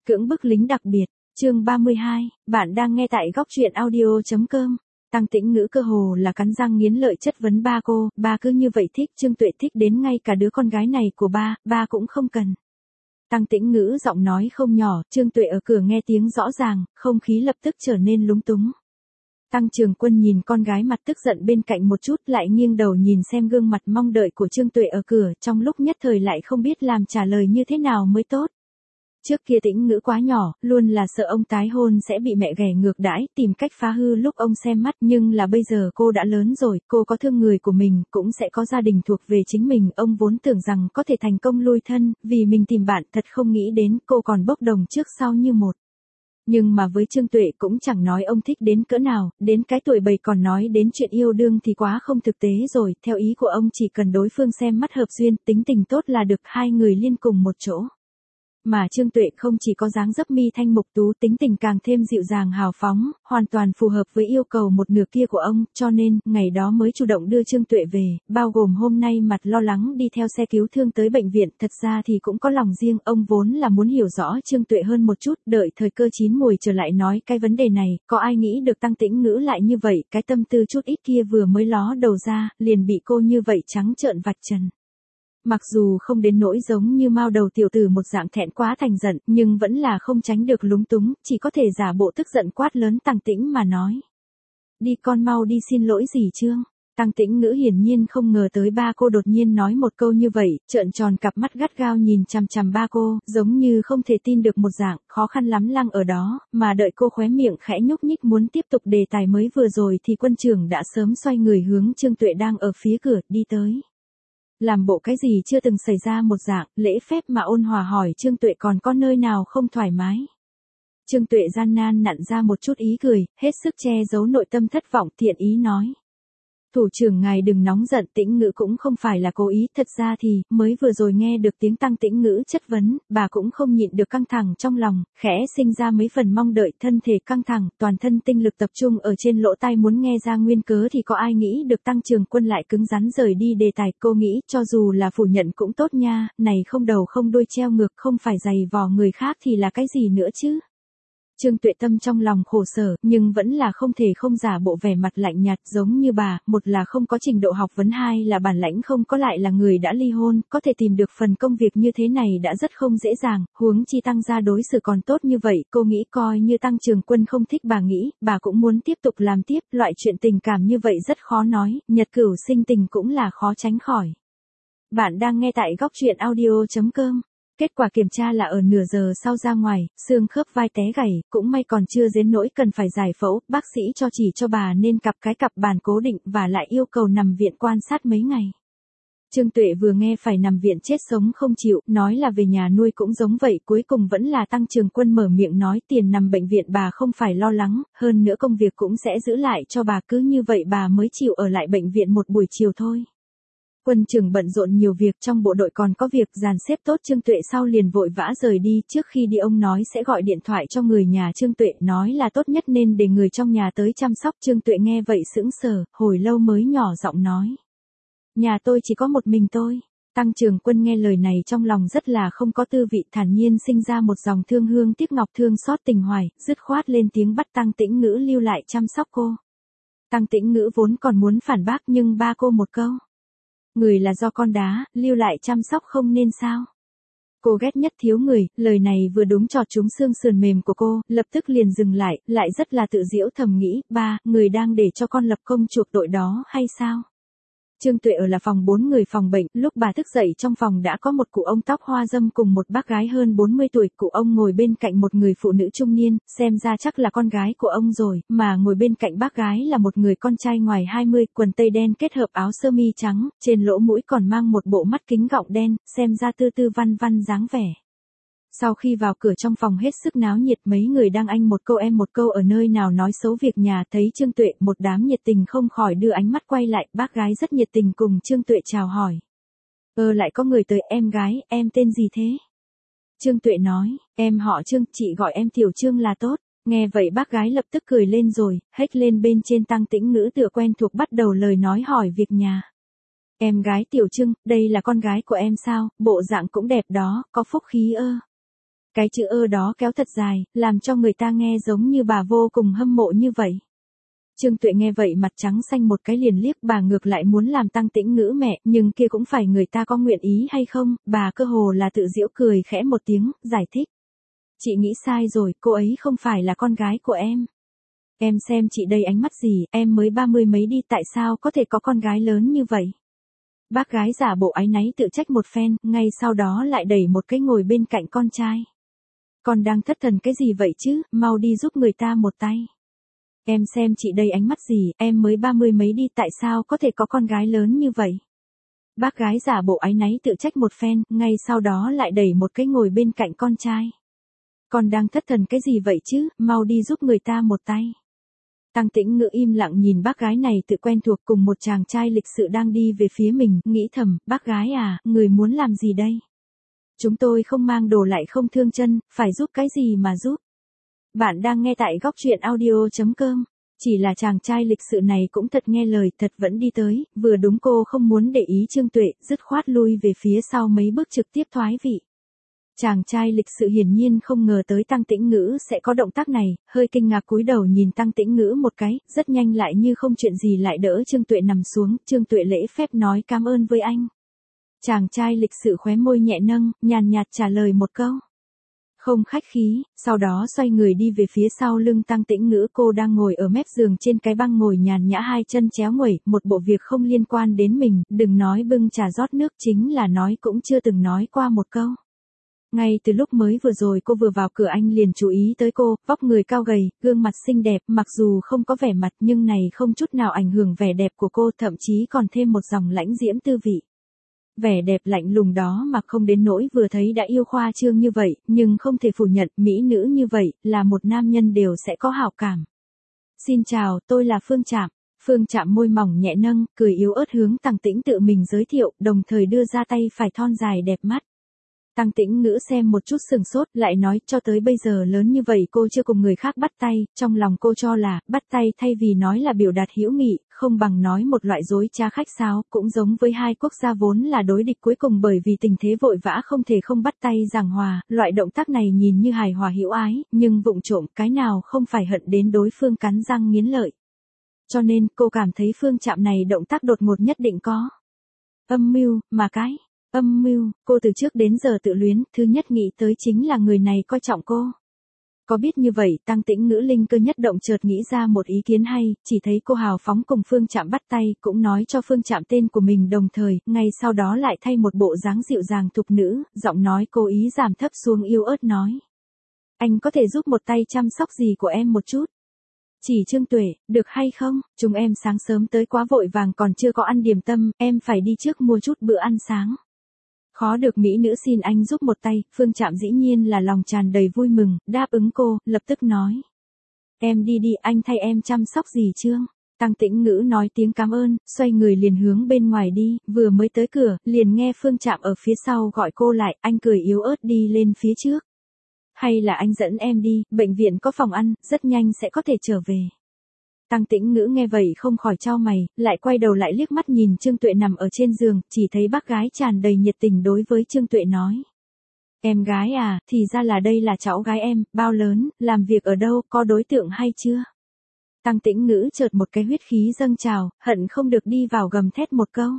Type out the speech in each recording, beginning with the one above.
Cưỡng bức lính đặc biệt, chương 32, bạn đang nghe tại góc truyện audio.com. Tăng Tĩnh Ngữ cơ hồ là cắn răng nghiến lợi chất vấn ba cô, ba cứ như vậy thích Trương Tuệ thích đến ngay cả đứa con gái này của ba cũng không cần. Tăng Tĩnh Ngữ giọng nói không nhỏ, Trương Tuệ ở cửa nghe tiếng rõ ràng, không khí lập tức trở nên lúng túng. Tăng Trường Quân nhìn con gái mặt tức giận bên cạnh một chút lại nghiêng đầu nhìn xem gương mặt mong đợi của Trương Tuệ ở cửa, trong lúc nhất thời lại không biết làm trả lời như thế nào mới tốt. Trước kia Tĩnh Ngữ quá nhỏ, luôn là sợ ông tái hôn sẽ bị mẹ ghẻ ngược đãi, tìm cách phá hư lúc ông xem mắt, nhưng là bây giờ cô đã lớn rồi, cô có thương người của mình, cũng sẽ có gia đình thuộc về chính mình, ông vốn tưởng rằng có thể thành công lui thân, vì mình tìm bạn, thật không nghĩ đến cô còn bốc đồng trước sau như một. Nhưng mà với Trương Tuệ cũng chẳng nói ông thích đến cỡ nào, đến cái tuổi bầy còn nói đến chuyện yêu đương thì quá không thực tế rồi, theo ý của ông chỉ cần đối phương xem mắt hợp duyên, tính tình tốt là được, hai người liên cùng một chỗ. Mà Trương Tuệ không chỉ có dáng dấp mi thanh mục tú, tính tình càng thêm dịu dàng hào phóng, hoàn toàn phù hợp với yêu cầu một nửa kia của ông, cho nên, ngày đó mới chủ động đưa Trương Tuệ về, bao gồm hôm nay mặt lo lắng đi theo xe cứu thương tới bệnh viện, thật ra thì cũng có lòng riêng, ông vốn là muốn hiểu rõ Trương Tuệ hơn một chút, đợi thời cơ chín muồi trở lại nói cái vấn đề này, có ai nghĩ được Tăng Tĩnh Ngữ lại như vậy, cái tâm tư chút ít kia vừa mới ló đầu ra, liền bị cô như vậy trắng trợn vạch trần. Mặc dù không đến nỗi giống như mao đầu tiểu tử một dạng thẹn quá thành giận, nhưng vẫn là không tránh được lúng túng, chỉ có thể giả bộ tức giận quát lớn Tăng Tĩnh mà nói. Đi con mau đi, xin lỗi dì Trương. Tăng Tĩnh Ngữ hiển nhiên không ngờ tới ba cô đột nhiên nói một câu như vậy, trợn tròn cặp mắt gắt gao nhìn chằm chằm ba cô, giống như không thể tin được một dạng, khó khăn lắm lăng ở đó, mà đợi cô khóe miệng khẽ nhúc nhích muốn tiếp tục đề tài mới vừa rồi thì quân trưởng đã sớm xoay người hướng Trương Tuệ đang ở phía cửa, đi tới. Làm bộ cái gì chưa từng xảy ra một dạng, lễ phép mà ôn hòa hỏi Trương Tuệ còn có nơi nào không thoải mái. Trương Tuệ gian nan nặn ra một chút ý cười, hết sức che giấu nội tâm thất vọng, thiện ý nói. Thủ trưởng ngài đừng nóng giận, Tĩnh Ngữ cũng không phải là cố ý, thật ra thì, mới vừa rồi nghe được tiếng Tăng Tĩnh Ngữ chất vấn, bà cũng không nhịn được căng thẳng trong lòng, khẽ sinh ra mấy phần mong đợi, thân thể căng thẳng, toàn thân tinh lực tập trung ở trên lỗ tai muốn nghe ra nguyên cớ thì có ai nghĩ được Tăng Trường Quân lại cứng rắn rời đi đề tài, cô nghĩ, cho dù là phủ nhận cũng tốt nha, này không đầu không đuôi treo ngược, không phải giày vò người khác thì là cái gì nữa chứ. Trương Tuệ Tâm trong lòng khổ sở, nhưng vẫn là không thể không giả bộ vẻ mặt lạnh nhạt giống như bà, một là không có trình độ học vấn, hai là bản lãnh không có, lại là người đã ly hôn, có thể tìm được phần công việc như thế này đã rất không dễ dàng, huống chi Tăng gia đối xử còn tốt như vậy, cô nghĩ coi như Tăng Trường Quân không thích bà nghĩ, bà cũng muốn tiếp tục làm tiếp, loại chuyện tình cảm như vậy rất khó nói, nhật cửu sinh tình cũng là khó tránh khỏi. Bạn đang nghe tại góc truyện audio.com. Kết quả kiểm tra là ở nửa giờ sau ra ngoài, xương khớp vai té gãy, cũng may còn chưa đến nỗi cần phải giải phẫu, bác sĩ chỉ cho bà nên cặp bàn cố định và lại yêu cầu nằm viện quan sát mấy ngày. Trương Tuệ vừa nghe phải nằm viện chết sống không chịu, nói là về nhà nuôi cũng giống vậy, cuối cùng vẫn là Tăng Trường Quân mở miệng nói tiền nằm bệnh viện bà không phải lo lắng, hơn nữa công việc cũng sẽ giữ lại cho bà, cứ như vậy bà mới chịu ở lại bệnh viện một buổi chiều thôi. Quân trưởng bận rộn nhiều việc, trong bộ đội còn có việc dàn xếp tốt Trương Tuệ sau liền vội vã rời đi, trước khi đi ông nói sẽ gọi điện thoại cho người nhà Trương Tuệ, nói là tốt nhất nên để người trong nhà tới chăm sóc. Trương Tuệ nghe vậy sững sờ, hồi lâu mới nhỏ giọng nói. Nhà tôi chỉ có một mình tôi. Tăng Trường Quân nghe lời này trong lòng rất là không có tư vị, thản nhiên sinh ra một dòng thương hương tiếc ngọc, thương xót tình hoài, dứt khoát lên tiếng bắt Tăng Tĩnh Ngữ lưu lại chăm sóc cô. Tăng Tĩnh Ngữ vốn còn muốn phản bác nhưng ba cô một câu. Người là do con đá, lưu lại chăm sóc không nên sao? Cô ghét nhất thiếu người, lời này vừa đúng chọt trúng xương sườn mềm của cô, lập tức liền dừng lại rất là tự giễu thầm nghĩ, ba, người đang để cho con lập công chuộc tội đó hay sao? Trương Tuệ ở là phòng 4 người phòng bệnh, lúc bà thức dậy trong phòng đã có một cụ ông tóc hoa râm cùng một bác gái hơn 40 tuổi, cụ ông ngồi bên cạnh một người phụ nữ trung niên, xem ra chắc là con gái của ông rồi, mà ngồi bên cạnh bác gái là một người con trai ngoài 20, quần tây đen kết hợp áo sơ mi trắng, trên lỗ mũi còn mang một bộ mắt kính gọng đen, xem ra tư tư văn văn dáng vẻ. Sau khi vào cửa trong phòng hết sức náo nhiệt, mấy người đang anh một câu em một câu ở nơi nào nói xấu việc nhà, thấy Trương Tuệ một đám nhiệt tình không khỏi đưa ánh mắt quay lại, bác gái rất nhiệt tình cùng Trương Tuệ chào hỏi. Lại có người tới, em gái, em tên gì thế? Trương Tuệ nói, em họ Trương, chị gọi em Tiểu Trương là tốt. Nghe vậy bác gái lập tức cười lên rồi, hếch lên bên trên Tăng Tĩnh Ngữ tựa quen thuộc bắt đầu lời nói hỏi việc nhà. Em gái Tiểu Trương, đây là con gái của em sao, bộ dạng cũng đẹp đó, có phúc khí ơ. Cái chữ ơ đó kéo thật dài, làm cho người ta nghe giống như bà vô cùng hâm mộ như vậy. Trương Tuệ nghe vậy mặt trắng xanh một cái liền liếc, bà ngược lại muốn làm Tăng Tĩnh Ngữ mẹ, nhưng kia cũng phải người ta có nguyện ý hay không, bà cơ hồ là tự giễu cười khẽ một tiếng, giải thích. Chị nghĩ sai rồi, cô ấy không phải là con gái của em. Em xem chị đây ánh mắt gì, em mới 30 mấy đi, tại sao có thể có con gái lớn như vậy? Bác gái giả bộ áy náy tự trách một phen, ngay sau đó lại đẩy một cái ngồi bên cạnh con trai. Con đang thất thần cái gì vậy chứ, mau đi giúp người ta một tay. Em xem chị đây ánh mắt gì, em mới 30 mấy đi, tại sao có thể có con gái lớn như vậy? Bác gái giả bộ áy náy tự trách một phen, ngay sau đó lại đẩy một cái ngồi bên cạnh con trai. Con đang thất thần cái gì vậy chứ, mau đi giúp người ta một tay. Tăng Tĩnh Ngữ im lặng nhìn bác gái này tự quen thuộc cùng một chàng trai lịch sự đang đi về phía mình, nghĩ thầm, bác gái à, người muốn làm gì đây? Chúng tôi không mang đồ lại không thương chân, phải giúp cái gì mà giúp? Bạn đang nghe tại góc truyện audio.com. Chỉ là chàng trai lịch sự này cũng thật nghe lời, thật vẫn đi tới, vừa đúng cô không muốn để ý Trương Tuệ, dứt khoát lui về phía sau mấy bước trực tiếp thoái vị. Chàng trai lịch sự hiển nhiên không ngờ tới Tăng Tĩnh Ngữ sẽ có động tác này, hơi kinh ngạc cúi đầu nhìn Tăng Tĩnh Ngữ một cái, rất nhanh lại như không chuyện gì lại đỡ Trương Tuệ nằm xuống, Trương Tuệ lễ phép nói cảm ơn với anh. Chàng trai lịch sự khóe môi nhẹ nâng, nhàn nhạt trả lời một câu. Không khách khí, sau đó xoay người đi về phía sau lưng Tăng Tĩnh Ngữ, cô đang ngồi ở mép giường trên cái băng ngồi nhàn nhã hai chân chéo nguẩy, một bộ việc không liên quan đến mình, đừng nói bưng trà rót nước, chính là nói cũng chưa từng nói qua một câu. Ngay từ lúc mới vừa rồi cô vừa vào cửa anh liền chú ý tới cô, vóc người cao gầy, gương mặt xinh đẹp, mặc dù không có vẻ mặt nhưng này không chút nào ảnh hưởng vẻ đẹp của cô, thậm chí còn thêm một dòng lãnh diễm tư vị. Vẻ đẹp lạnh lùng đó mà không đến nỗi vừa thấy đã yêu khoa trương như vậy, nhưng không thể phủ nhận, mỹ nữ như vậy, là một nam nhân đều sẽ có hảo cảm. Xin chào, tôi là Phương Trạm. Phương Trạm môi mỏng nhẹ nâng, cười yếu ớt hướng Tăng Tĩnh tự mình giới thiệu, đồng thời đưa ra tay phải thon dài đẹp mắt. Tăng Tĩnh Ngữ xem một chút sừng sốt, lại nói, cho tới bây giờ lớn như vậy cô chưa cùng người khác bắt tay, trong lòng cô cho là, bắt tay thay vì nói là biểu đạt hữu nghị, không bằng nói một loại dối trá khách sáo, cũng giống với hai quốc gia vốn là đối địch cuối cùng bởi vì tình thế vội vã không thể không bắt tay giảng hòa, loại động tác này nhìn như hài hòa hữu ái, nhưng vụng trộm cái nào không phải hận đến đối phương cắn răng nghiến lợi. Cho nên, cô cảm thấy Phương Trạm này động tác đột ngột nhất định có âm mưu, mà cái âm mưu, cô từ trước đến giờ tự luyến, thứ nhất nghĩ tới chính là người này coi trọng cô. Có biết như vậy, Tăng Tĩnh Ngữ linh cơ nhất động chợt nghĩ ra một ý kiến hay, chỉ thấy cô hào phóng cùng Phương Trạm bắt tay, cũng nói cho Phương Trạm tên của mình đồng thời, ngay sau đó lại thay một bộ dáng dịu dàng thục nữ, giọng nói cố ý giảm thấp xuống yếu ớt nói. Anh có thể giúp một tay chăm sóc gì của em một chút? Chỉ Trương Tuệ, được hay không, chúng em sáng sớm tới quá vội vàng còn chưa có ăn điểm tâm, em phải đi trước mua chút bữa ăn sáng. Khó được mỹ nữ xin anh giúp một tay, Phương Trạm dĩ nhiên là lòng tràn đầy vui mừng, đáp ứng cô, lập tức nói. Em đi đi, anh thay em chăm sóc gì Trương? Tăng Tĩnh Ngữ nói tiếng cảm ơn, xoay người liền hướng bên ngoài đi, vừa mới tới cửa, liền nghe Phương Trạm ở phía sau gọi cô lại, anh cười yếu ớt đi lên phía trước. Hay là anh dẫn em đi, bệnh viện có phòng ăn, rất nhanh sẽ có thể trở về. Tăng Tĩnh Ngữ nghe vậy không khỏi chau mày, lại quay đầu lại liếc mắt nhìn Trương Tuệ nằm ở trên giường, chỉ thấy bác gái tràn đầy nhiệt tình đối với Trương Tuệ nói. Em gái à, thì ra là đây là cháu gái em, bao lớn, làm việc ở đâu, có đối tượng hay chưa? Tăng Tĩnh Ngữ chợt một cái huyết khí dâng trào, hận không được đi vào gầm thét một câu.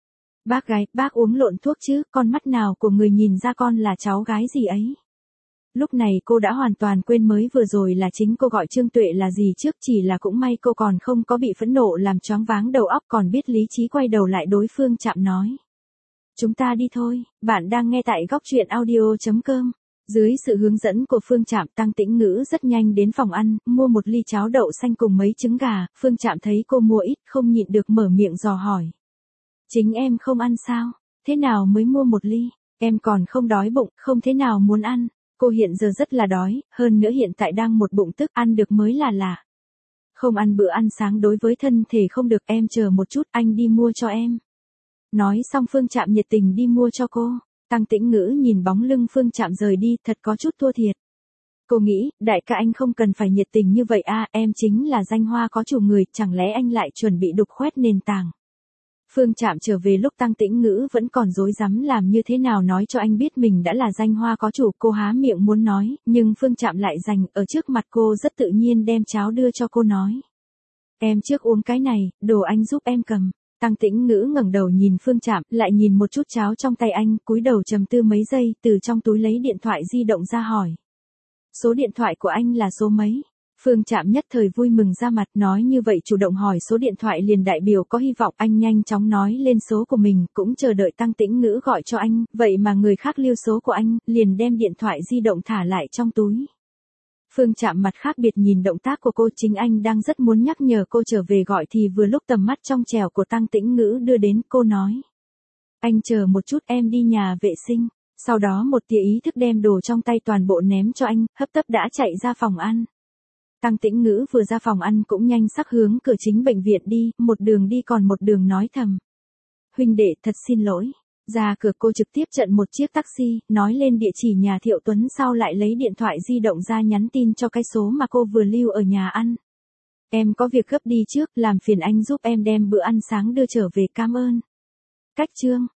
Bác gái, bác uống lộn thuốc chứ, con mắt nào của người nhìn ra con là cháu gái gì ấy? Lúc này cô đã hoàn toàn quên mới vừa rồi là chính cô gọi Trương Tuệ là gì trước, chỉ là cũng may cô còn không có bị phẫn nộ làm choáng váng đầu óc, còn biết lý trí quay đầu lại đối Phương Trạm nói. Chúng ta đi thôi, bạn đang nghe tại góc truyện audio.com. Dưới sự hướng dẫn của Phương Trạm, Tăng Tĩnh Ngữ rất nhanh đến phòng ăn, mua một ly cháo đậu xanh cùng mấy trứng gà, Phương Trạm thấy cô mua ít không nhịn được mở miệng dò hỏi. Chính em không ăn sao, thế nào mới mua một ly, em còn không đói bụng, không thế nào muốn ăn. Cô hiện giờ rất là đói, hơn nữa hiện tại đang một bụng tức, ăn được mới là lạ. Không ăn bữa ăn sáng đối với thân thể không được, em chờ một chút, anh đi mua cho em. Nói xong Phương Trạm nhiệt tình đi mua cho cô. Tăng Tĩnh Ngữ nhìn bóng lưng Phương Trạm rời đi, thật có chút thua thiệt. Cô nghĩ, đại ca anh không cần phải nhiệt tình như vậy à, em chính là danh hoa có chủ người, chẳng lẽ anh lại chuẩn bị đục khoét nền tảng. Phương Trạm trở về lúc Tăng Tĩnh Ngữ vẫn còn rối rắm làm như thế nào nói cho anh biết mình đã là danh hoa có chủ. Cô há miệng muốn nói, nhưng Phương Trạm lại dành ở trước mặt cô rất tự nhiên đem cháo đưa cho cô nói. Em trước uống cái này, đồ anh giúp em cầm. Tăng Tĩnh Ngữ ngẩng đầu nhìn Phương Trạm, lại nhìn một chút cháo trong tay anh, cúi đầu trầm tư mấy giây, từ trong túi lấy điện thoại di động ra hỏi. Số điện thoại của anh là số mấy? Phương Trạm nhất thời vui mừng ra mặt, nói như vậy chủ động hỏi số điện thoại liền đại biểu có hy vọng. Anh nhanh chóng nói lên số của mình, cũng chờ đợi Tăng Tĩnh Ngữ gọi cho anh, vậy mà người khác lưu số của anh, liền đem điện thoại di động thả lại trong túi. Phương Trạm mặt khác biệt nhìn động tác của cô, chính anh đang rất muốn nhắc nhở cô trở về gọi thì vừa lúc tầm mắt trong trẻo của Tăng Tĩnh Ngữ đưa đến, cô nói. Anh chờ một chút, em đi nhà vệ sinh. Sau đó một tia ý thức đem đồ trong tay toàn bộ ném cho anh, hấp tấp đã chạy ra phòng ăn. Tăng Tĩnh Ngữ vừa ra phòng ăn cũng nhanh sắc hướng cửa chính bệnh viện đi, một đường đi còn một đường nói thầm. Huynh đệ thật xin lỗi. Ra cửa cô trực tiếp chặn một chiếc taxi, nói lên địa chỉ nhà Thiệu Tuấn, sau lại lấy điện thoại di động ra nhắn tin cho cái số mà cô vừa lưu ở nhà ăn. Em có việc gấp đi trước, làm phiền anh giúp em đem bữa ăn sáng đưa trở về, cảm ơn. Cách chương